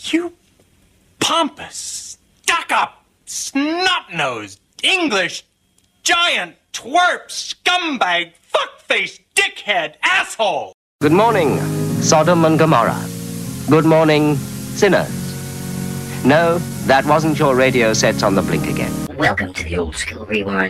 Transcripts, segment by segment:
You pompous, stuck-up, snot-nosed, English, giant, twerp, scumbag, fuckface, dickhead, asshole! Good morning, Sodom and Gomorrah. Good morning, sinners. No, that wasn't your radio sets on the blink again. Welcome to the Old School Rewind.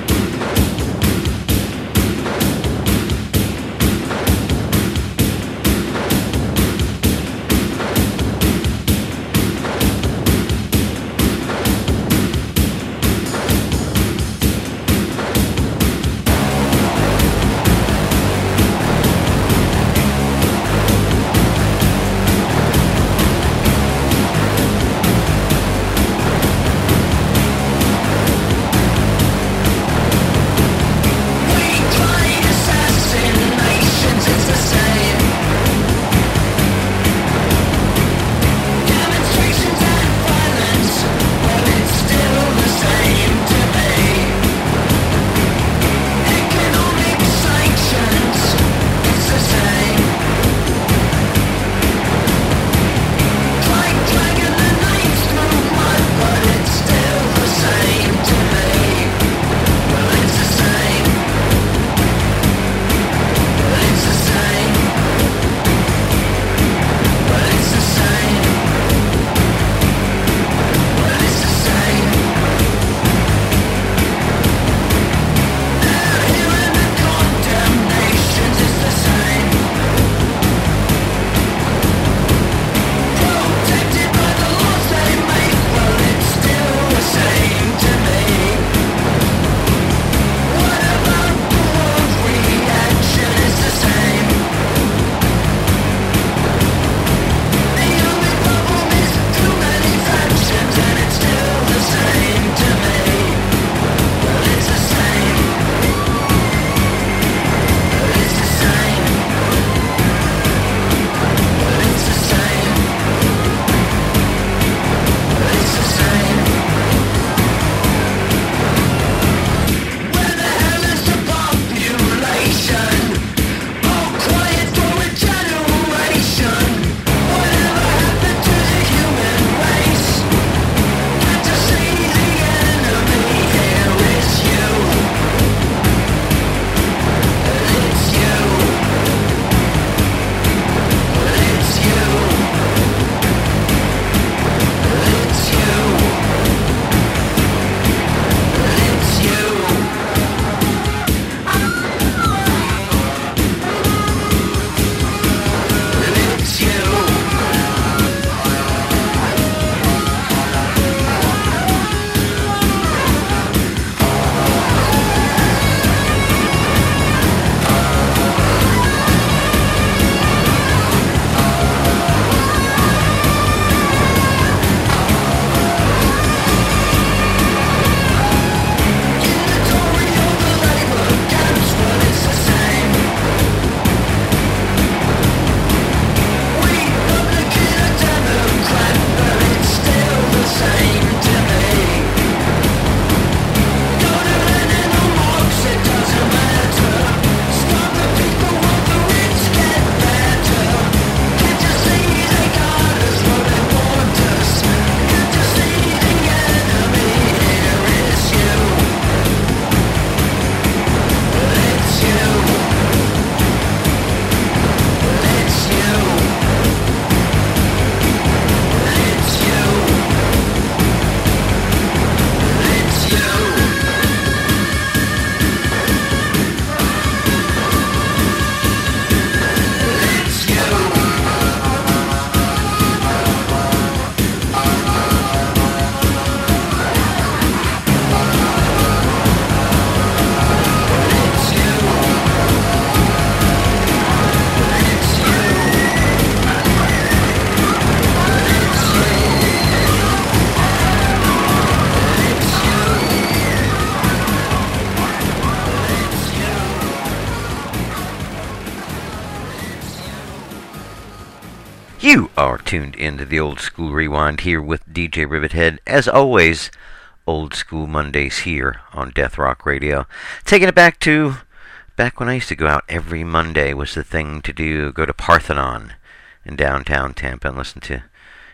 You are tuned into the Old School Rewind here with DJ Rivethead. As always, Old School Mondays here on Death Rock Radio. Taking it back when I used to go out every Monday was the thing to do. Go to Parthenon in downtown Tampa and listen to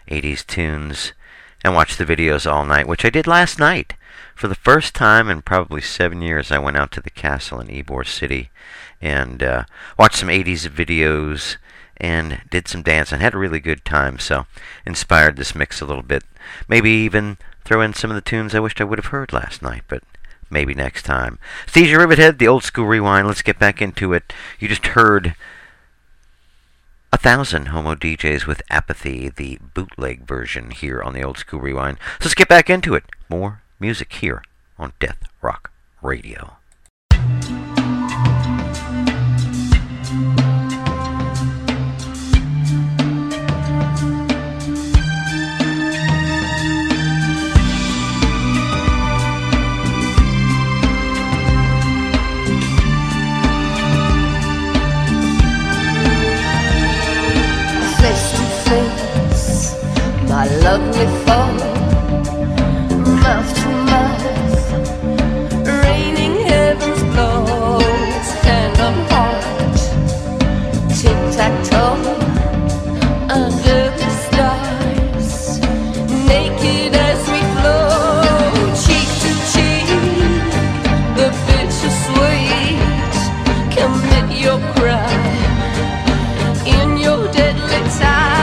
80s tunes and watch the videos all night, which I did last night. For the first time in probably 7 years, I went out to the castle in Ybor City and watched some 80s videos and did some dancing. Had a really good time, so inspired this mix a little bit. Maybe even throw in some of the tunes I wished I would have heard last night, but maybe next time. It's DJ Rivethead, the Old School Rewind. Let's get back into it. You just heard 1,000 Homo DJs with Apathy, the bootleg version here on the Old School Rewind. So let's get back into it. More music here on Death Rock Radio. My lovely foe, mouth to mouth, raining heaven's blows, hand on heart, tic-tac-toe, under the stars, naked as we flow, cheek to cheek, the bittersweet, commit your crime in your deadly time.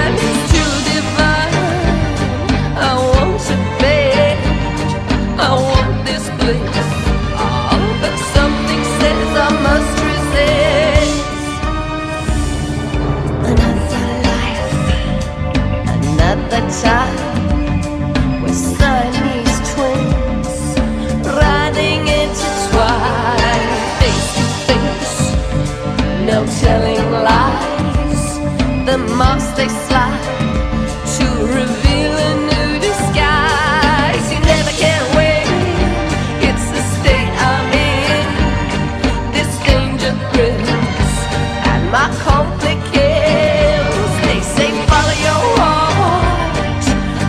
Time we're Siamese twins riding intertwined, face to face, no telling lies. The mask they slide to reveal a new disguise. You never can win, it's the state I'm in. This danger thrills and my conflict kills. They say follow your heart,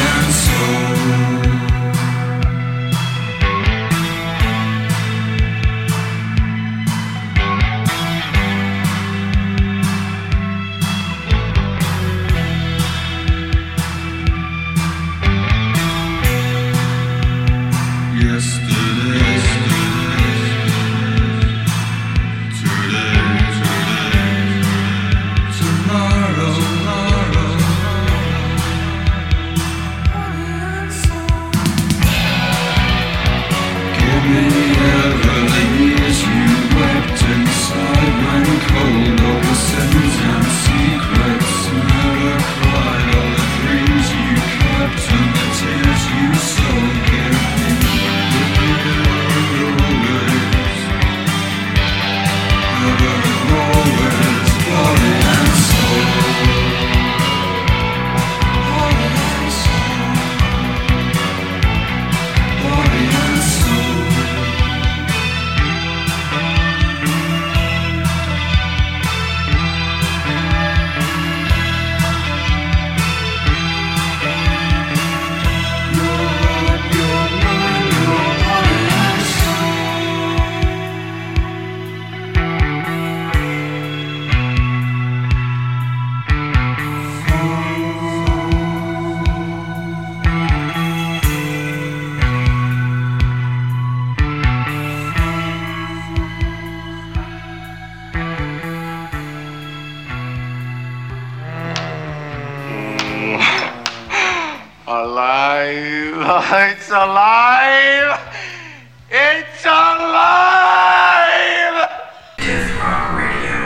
It's alive! It's alive! Death Rock Radio.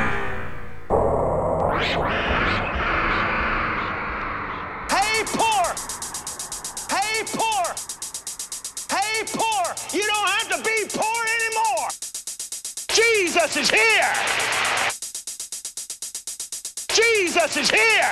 Hey, poor! Hey, poor! Hey, poor! You don't have to be poor anymore! Jesus is here! Jesus is here!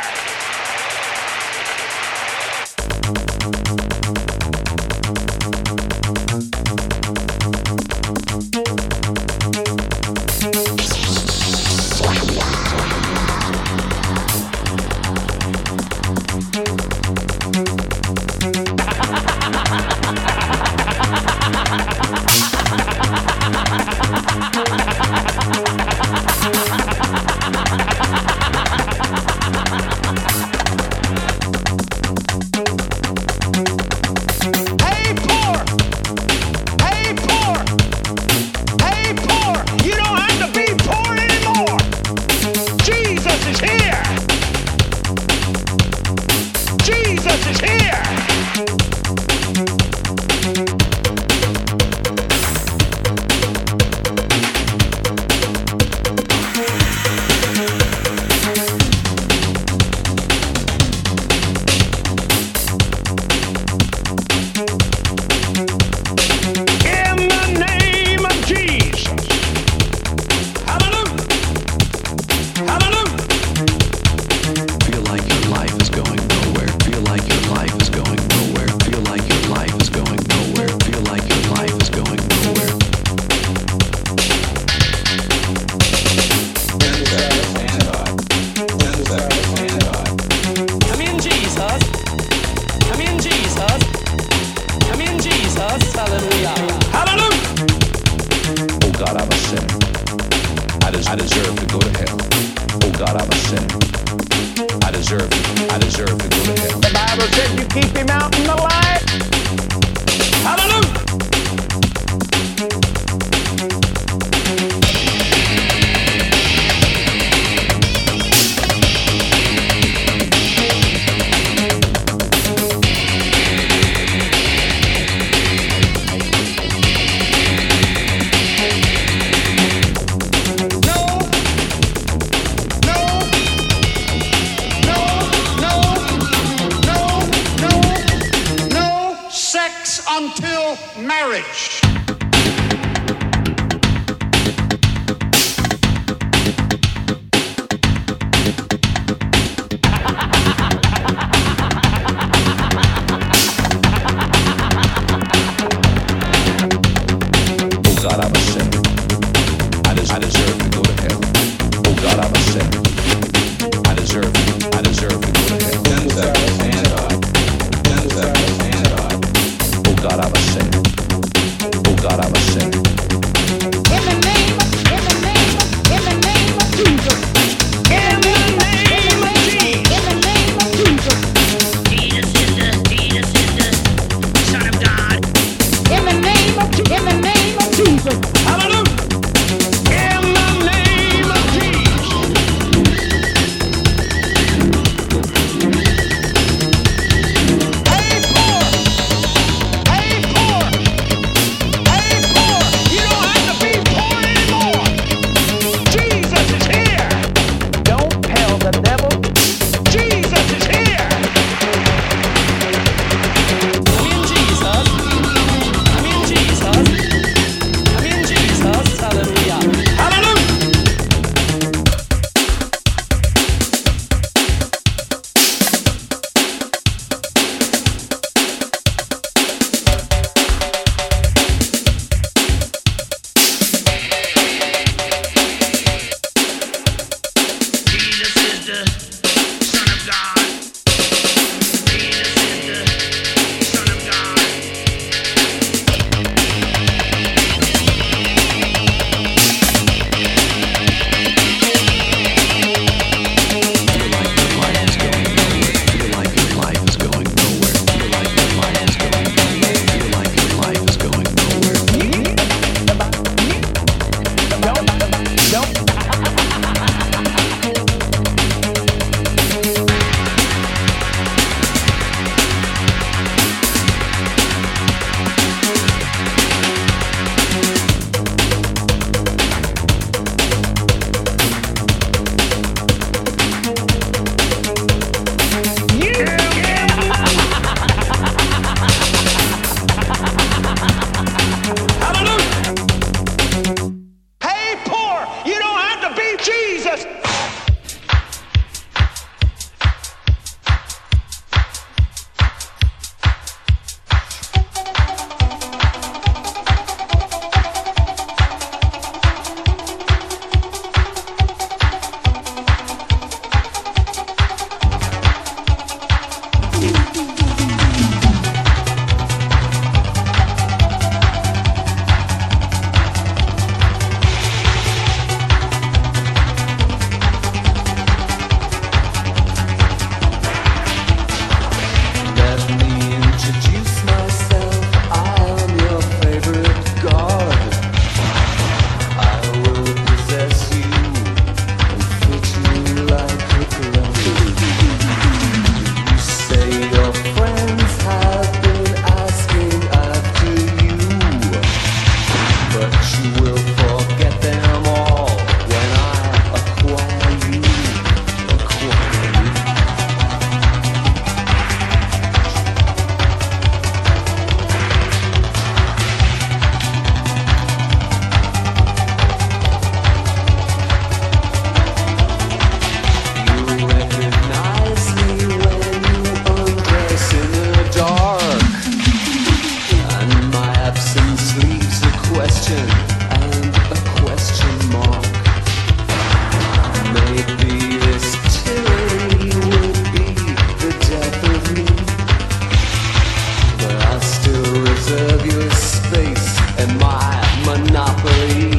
nebulous space and my monopoly.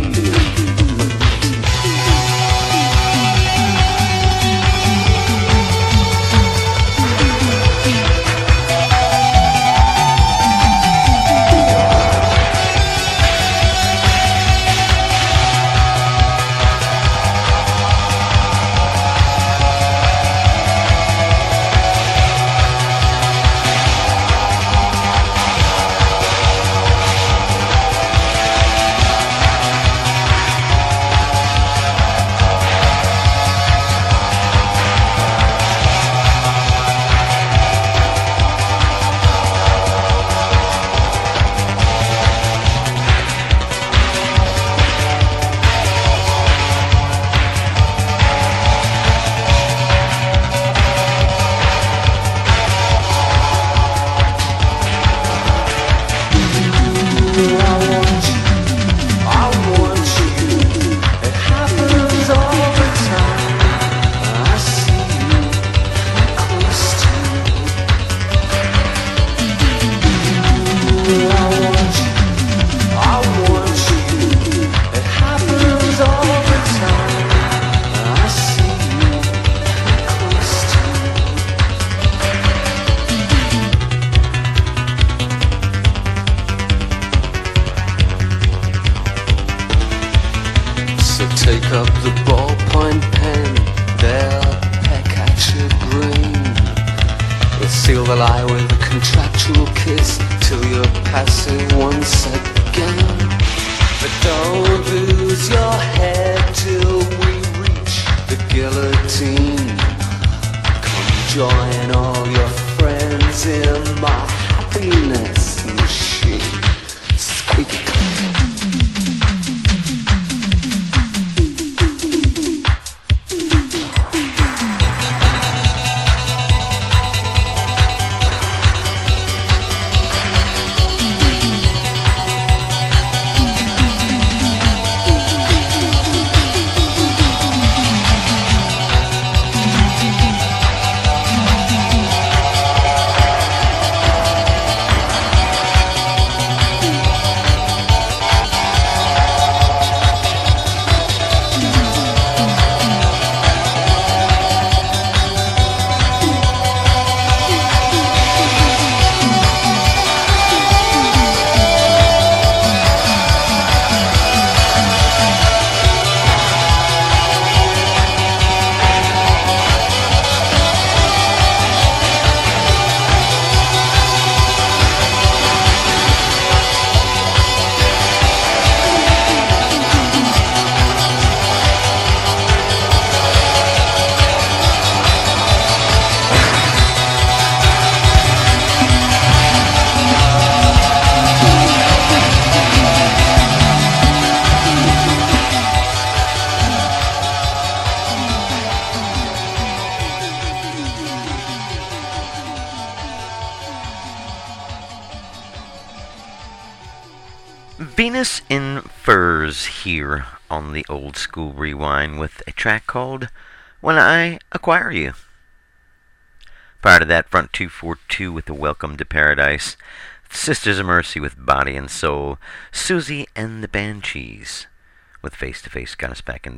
Venus in Furs here on the Old School Rewind with a track called When I Acquire You. Prior to that, Front 242 with the Welcome to Paradise, Sisters of Mercy with Body and Soul, Susie and the Banshees with Face to Face got us back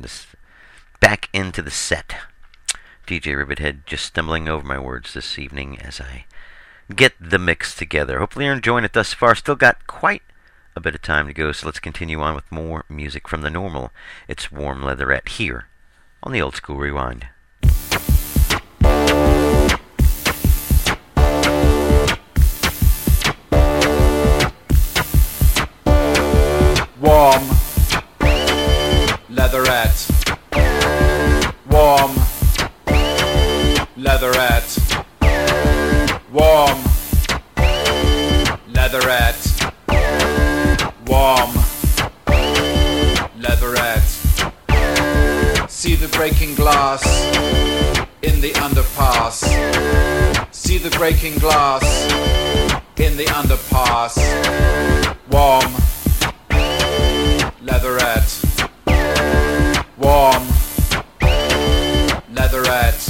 into the set. DJ Rivethead just stumbling over my words this evening as I get the mix together. Hopefully you're enjoying it thus far. Still got quite a bit of time to go, so let's continue on with more music from the normal. It's Warm Leatherette here on the Old School Rewind. Warm Leatherette. Warm Leatherette. Warm Leatherette. Warm Leatherette. See the breaking glass in the underpass. See the breaking glass in the underpass. Warm Leatherette. Warm Leatherette.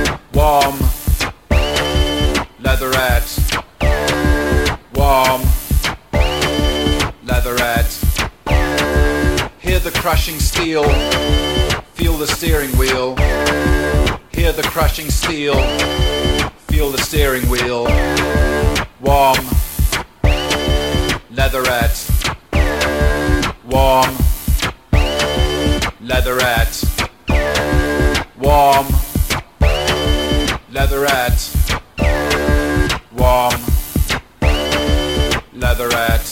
Warm Leatherette. Warm crushing steel, feel the steering wheel. Hear the crushing steel, feel the steering wheel. Warm, leatherette. Warm, leatherette. Warm, leatherette. Warm, leatherette.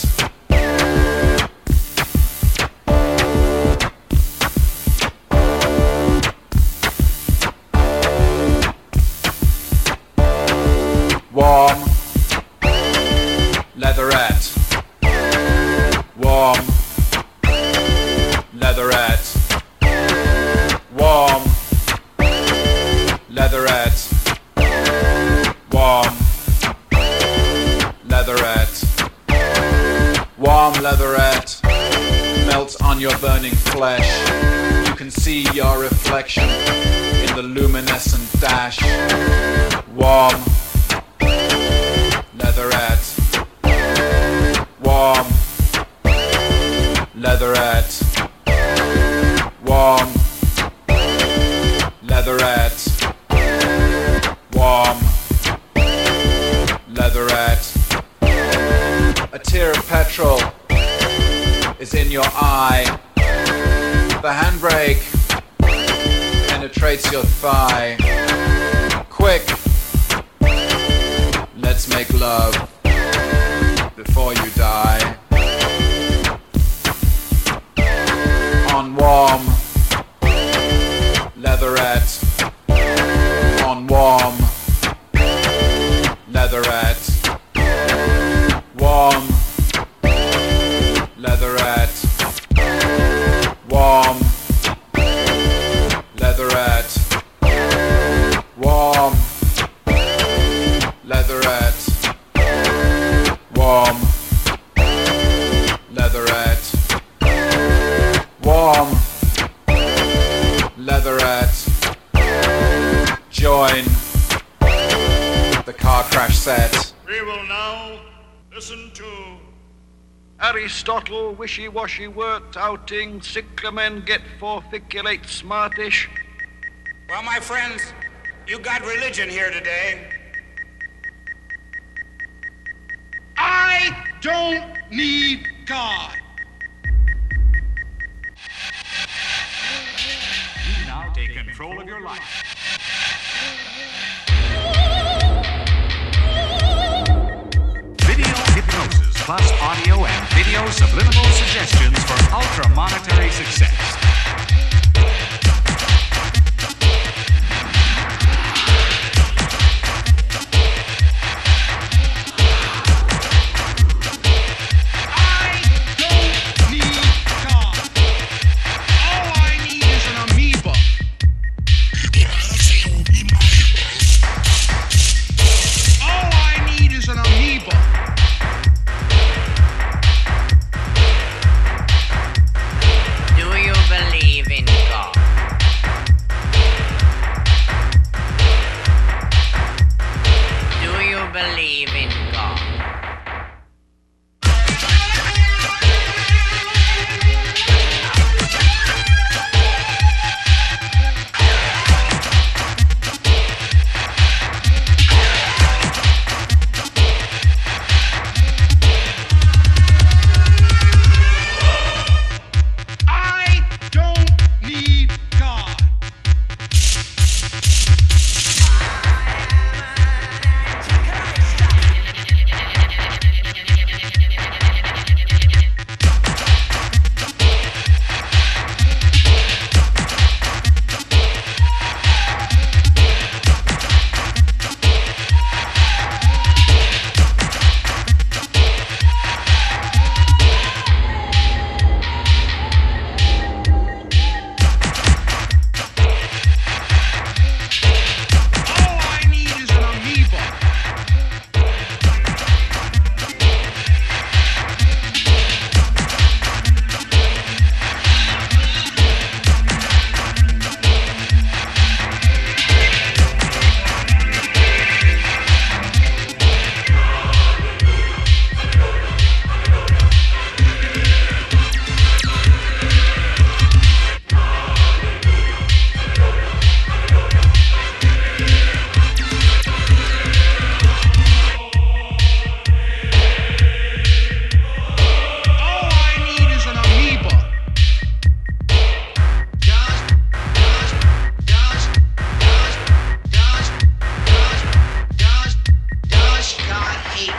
Warm, leatherette. Warm, leatherette. Warm, leatherette. Warm, leatherette. Warm leatherette melts on your burning flesh. You can see your reflection in the luminescent dash. Warm leatherette. Warm leatherette. Warm leatherette. Warm leatherette. A tear of petrol is in your eye. The handbrake penetrates your thigh. Quick, let's make love before you die. On warm leatherette. On warm leatherette. Warm leatherette. Warm leatherette. Warm leatherette. Warm leatherette. Warm leatherette. Join the car crash set. We will now listen to Aristotle, wishy-washy worked outing, sickler men get forficulate smartish. Well, my friends, you got religion here today. I don't need God. You now take control of your life. Video hypnosis plus audio and video subliminal suggestions for ultra-monetary success. Do you believe in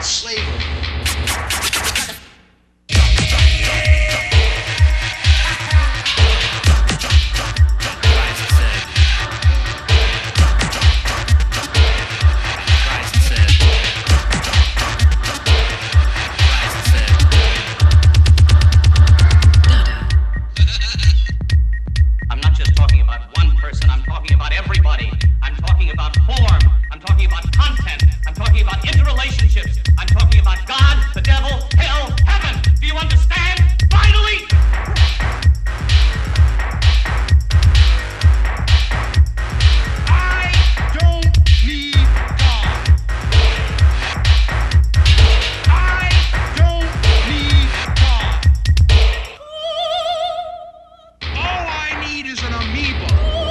slavery. I'm not just talking about one person, I'm talking about everybody. I'm talking about form. I'm talking about content. I'm talking about interrelationships. I'm talking about God, the devil, hell, heaven. Do you understand? Finally! I don't need God. I don't need God. All I need is an amoeba.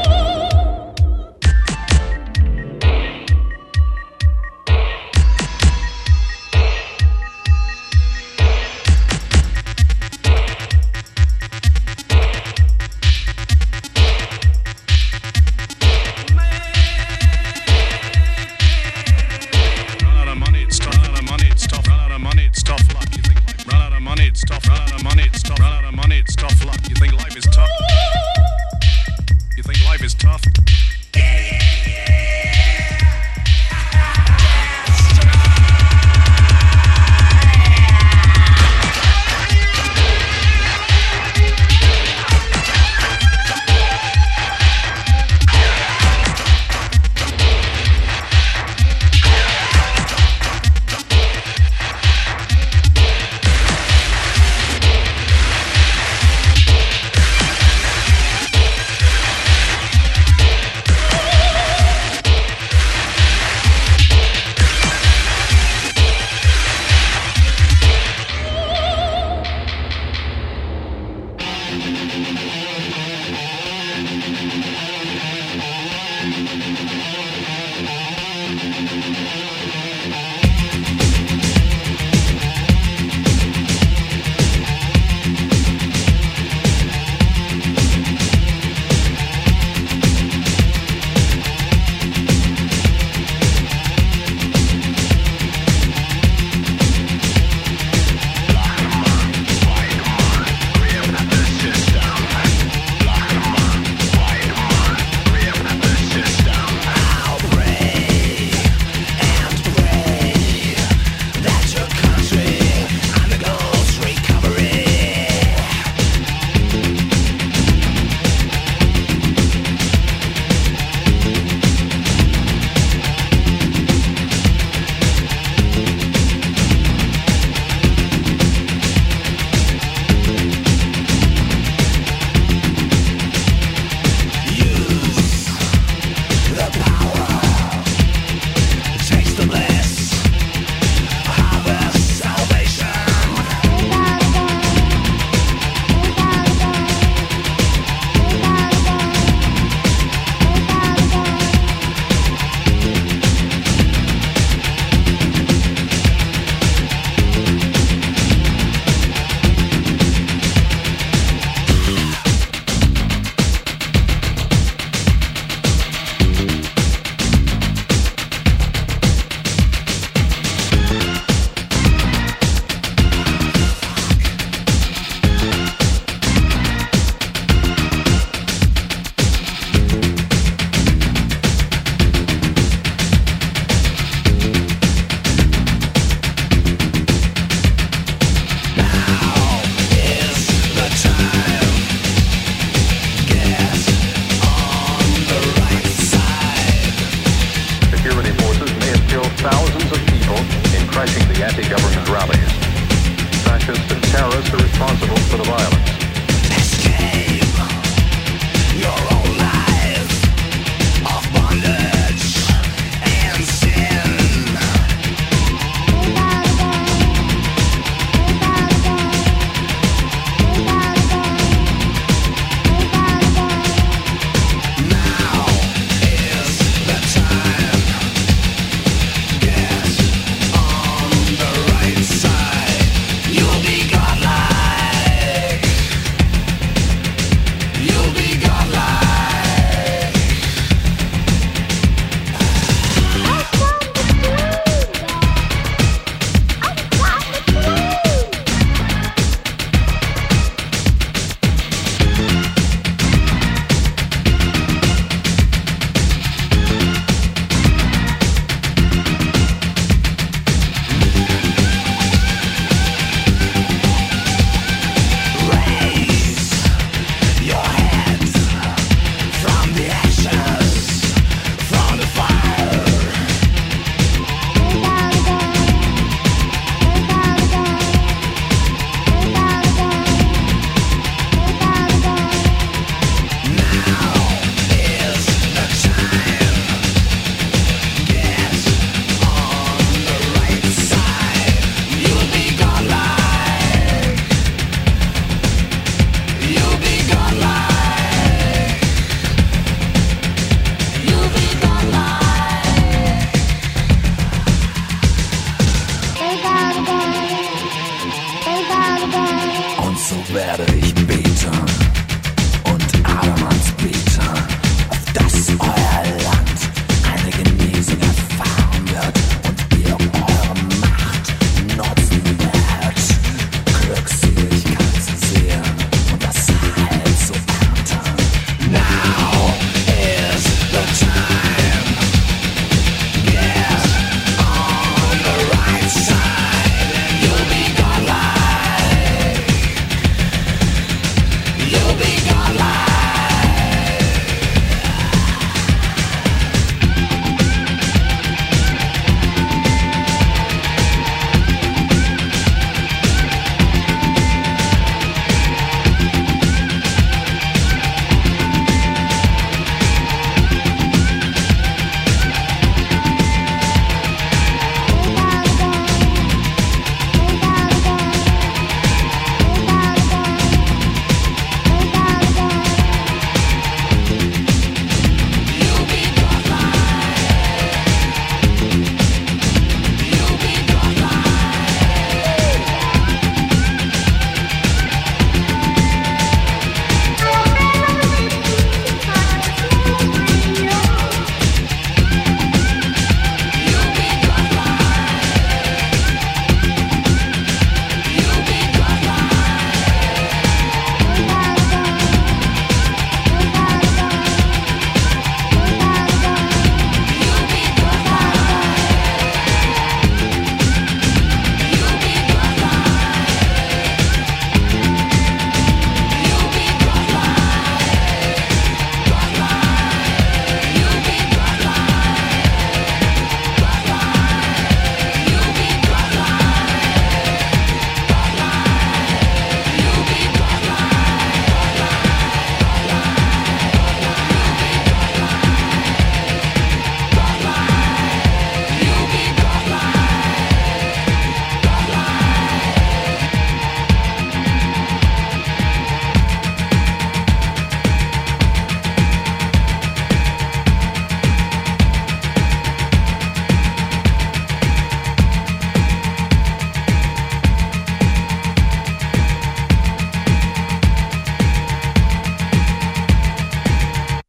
Run out of money, it's tough. Run out of money, it's tough. Run out of money, it's tough luck. You think like run out of money, it's tough. Run out of money, it's tough. Run out of money, it's tough luck. You think life is tough? You think life is tough? thousands of people in crushing the anti-government rallies. Fascists and terrorists are responsible for the violence. Escape your own life of bondage and sin. Now is the time. Get on the right side. You'll be godlike. You'll be godlike.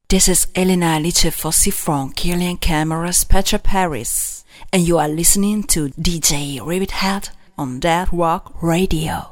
This is Elena Alice Fossi from Killian Cameras Petra Paris, and you are listening to DJ Rivithead on Death Rock Radio.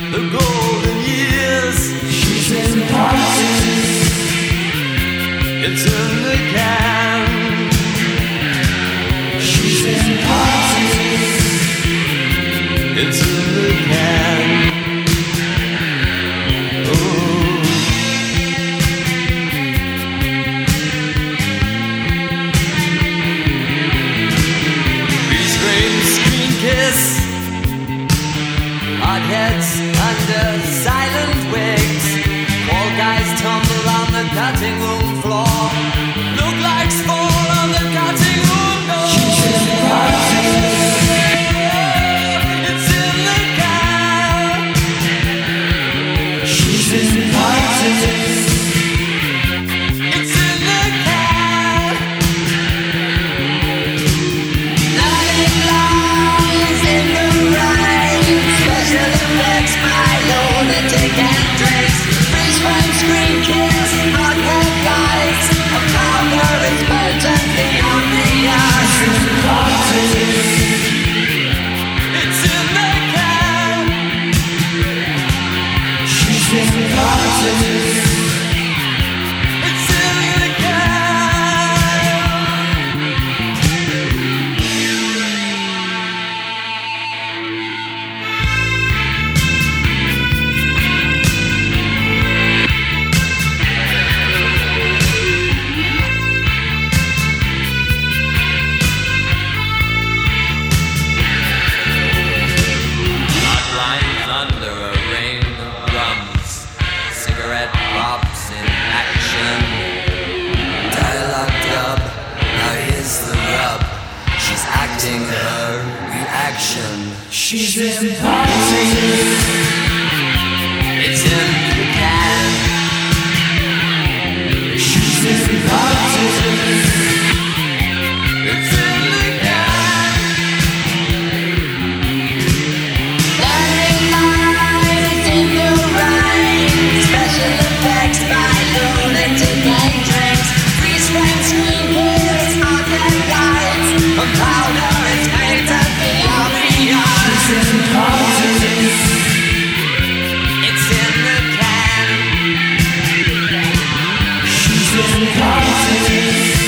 the golden years. She's in parties. It's in the can. She's in parties. It's in the can. Heads under silent wigs. All guys tumble on the cutting room floor. Look like spawn on the cutting room door. She's in the it's in the can. She's in the it's in the can. Nothing lies in the rain. Special effects by lunatic and drinks. Freeze frame screen kiss, hot head lights. A powder is potently on the eyes. It's in the can. She's in the parties. It's in the her reaction. She's in parties. It's in the can. She's in parties. It's in the can. Lighting lights in the rain. Special effects by lunatic and drinks. Freeze frame screen kiss on the lights. A powder. It's in parties. It's in the can. She's in parties.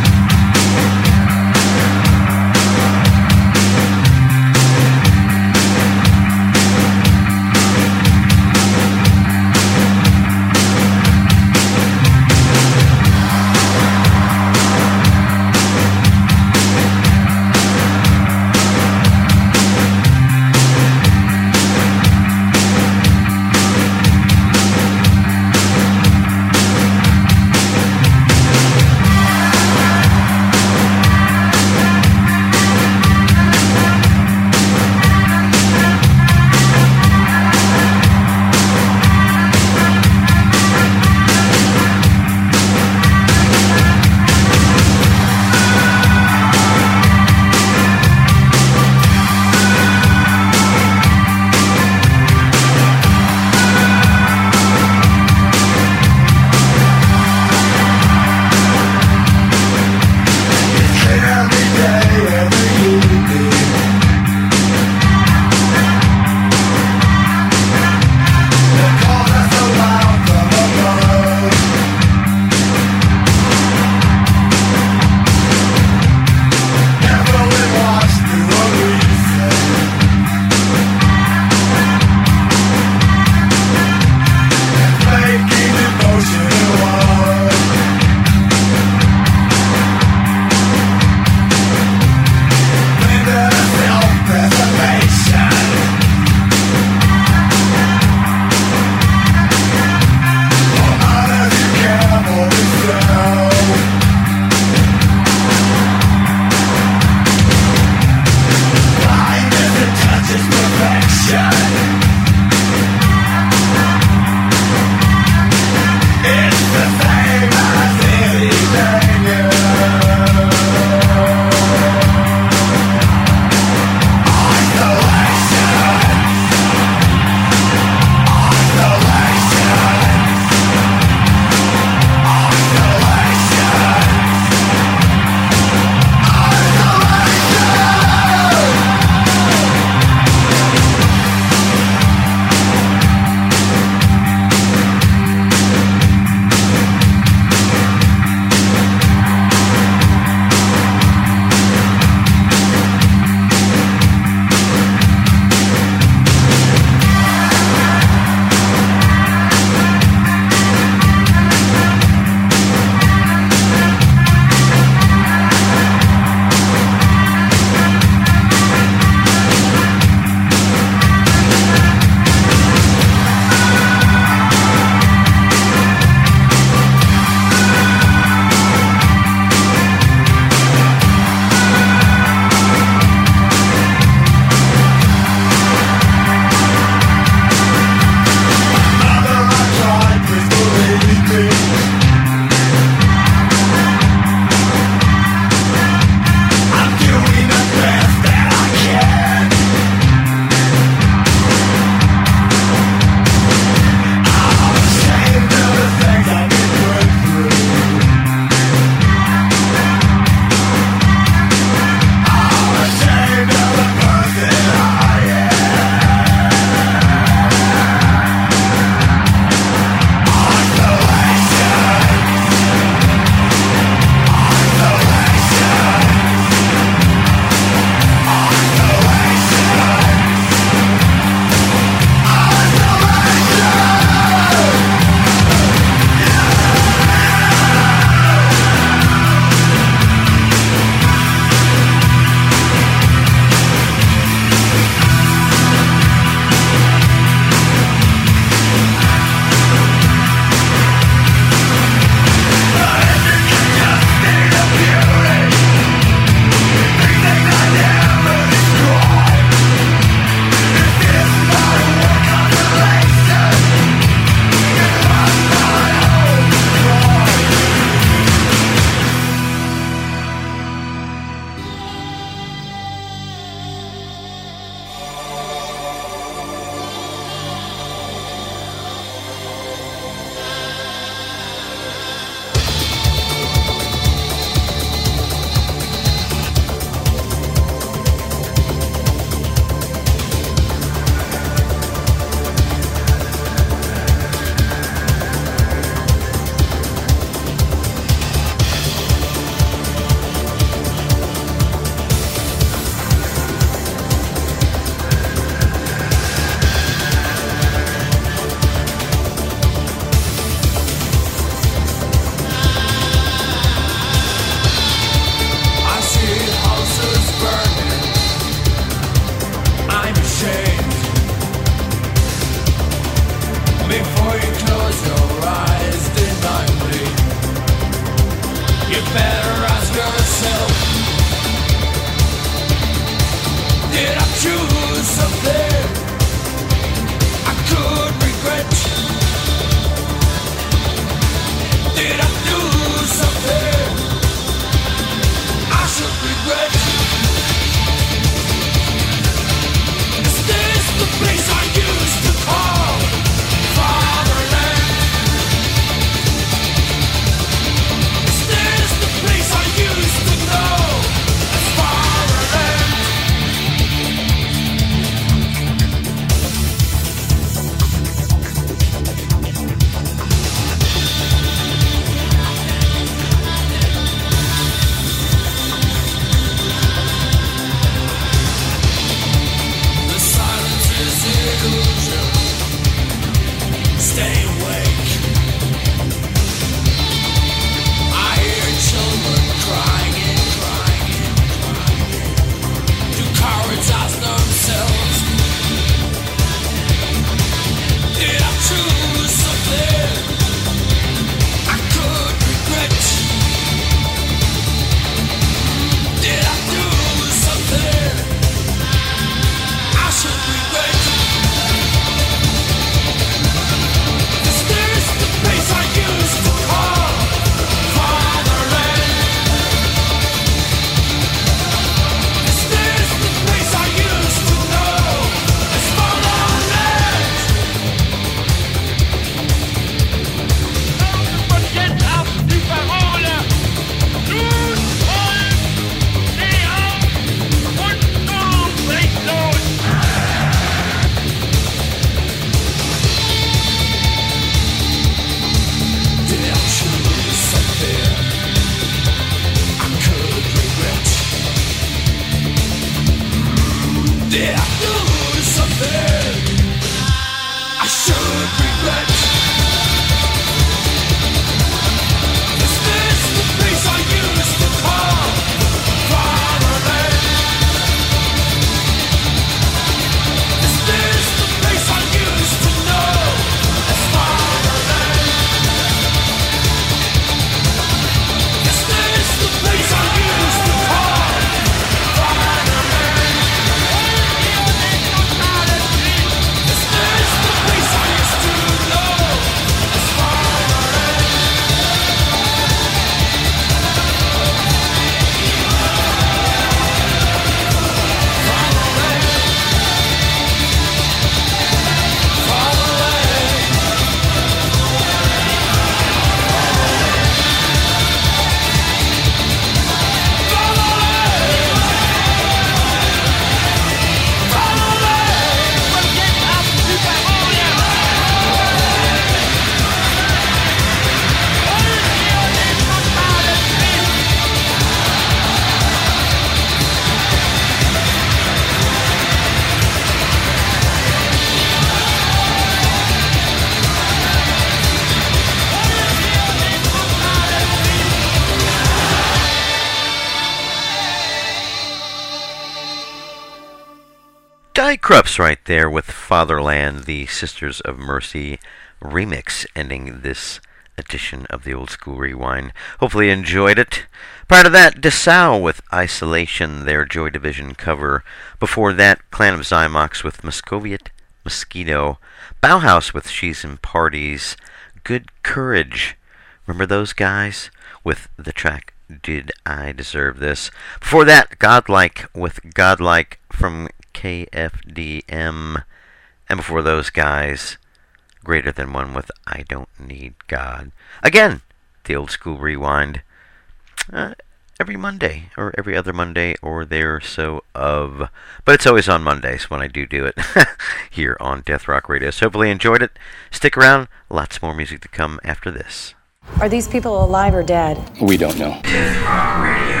Night Krups right there with Fatherland, the Sisters of Mercy remix, ending this edition of the Old School Rewind. Hopefully you enjoyed it. Prior to that, Dessau with Isolation, their Joy Division cover. Before that, Clan of Zymox with Muscoviot Mosquito. Bauhaus with She's in Parties. Good Courage. Remember those guys? With the track Did I Deserve This? Before that, Godlike with Godlike from KFDM. And before those guys, Greater Than One with I Don't Need God. Again, the Old School Rewind. Every Monday, or every other Monday, or there so of. But it's always on Mondays when I do it here on Death Rock Radio. So hopefully you enjoyed it. Stick around. Lots more music to come after this. Are these people alive or dead? We don't know. Death Rock Radio.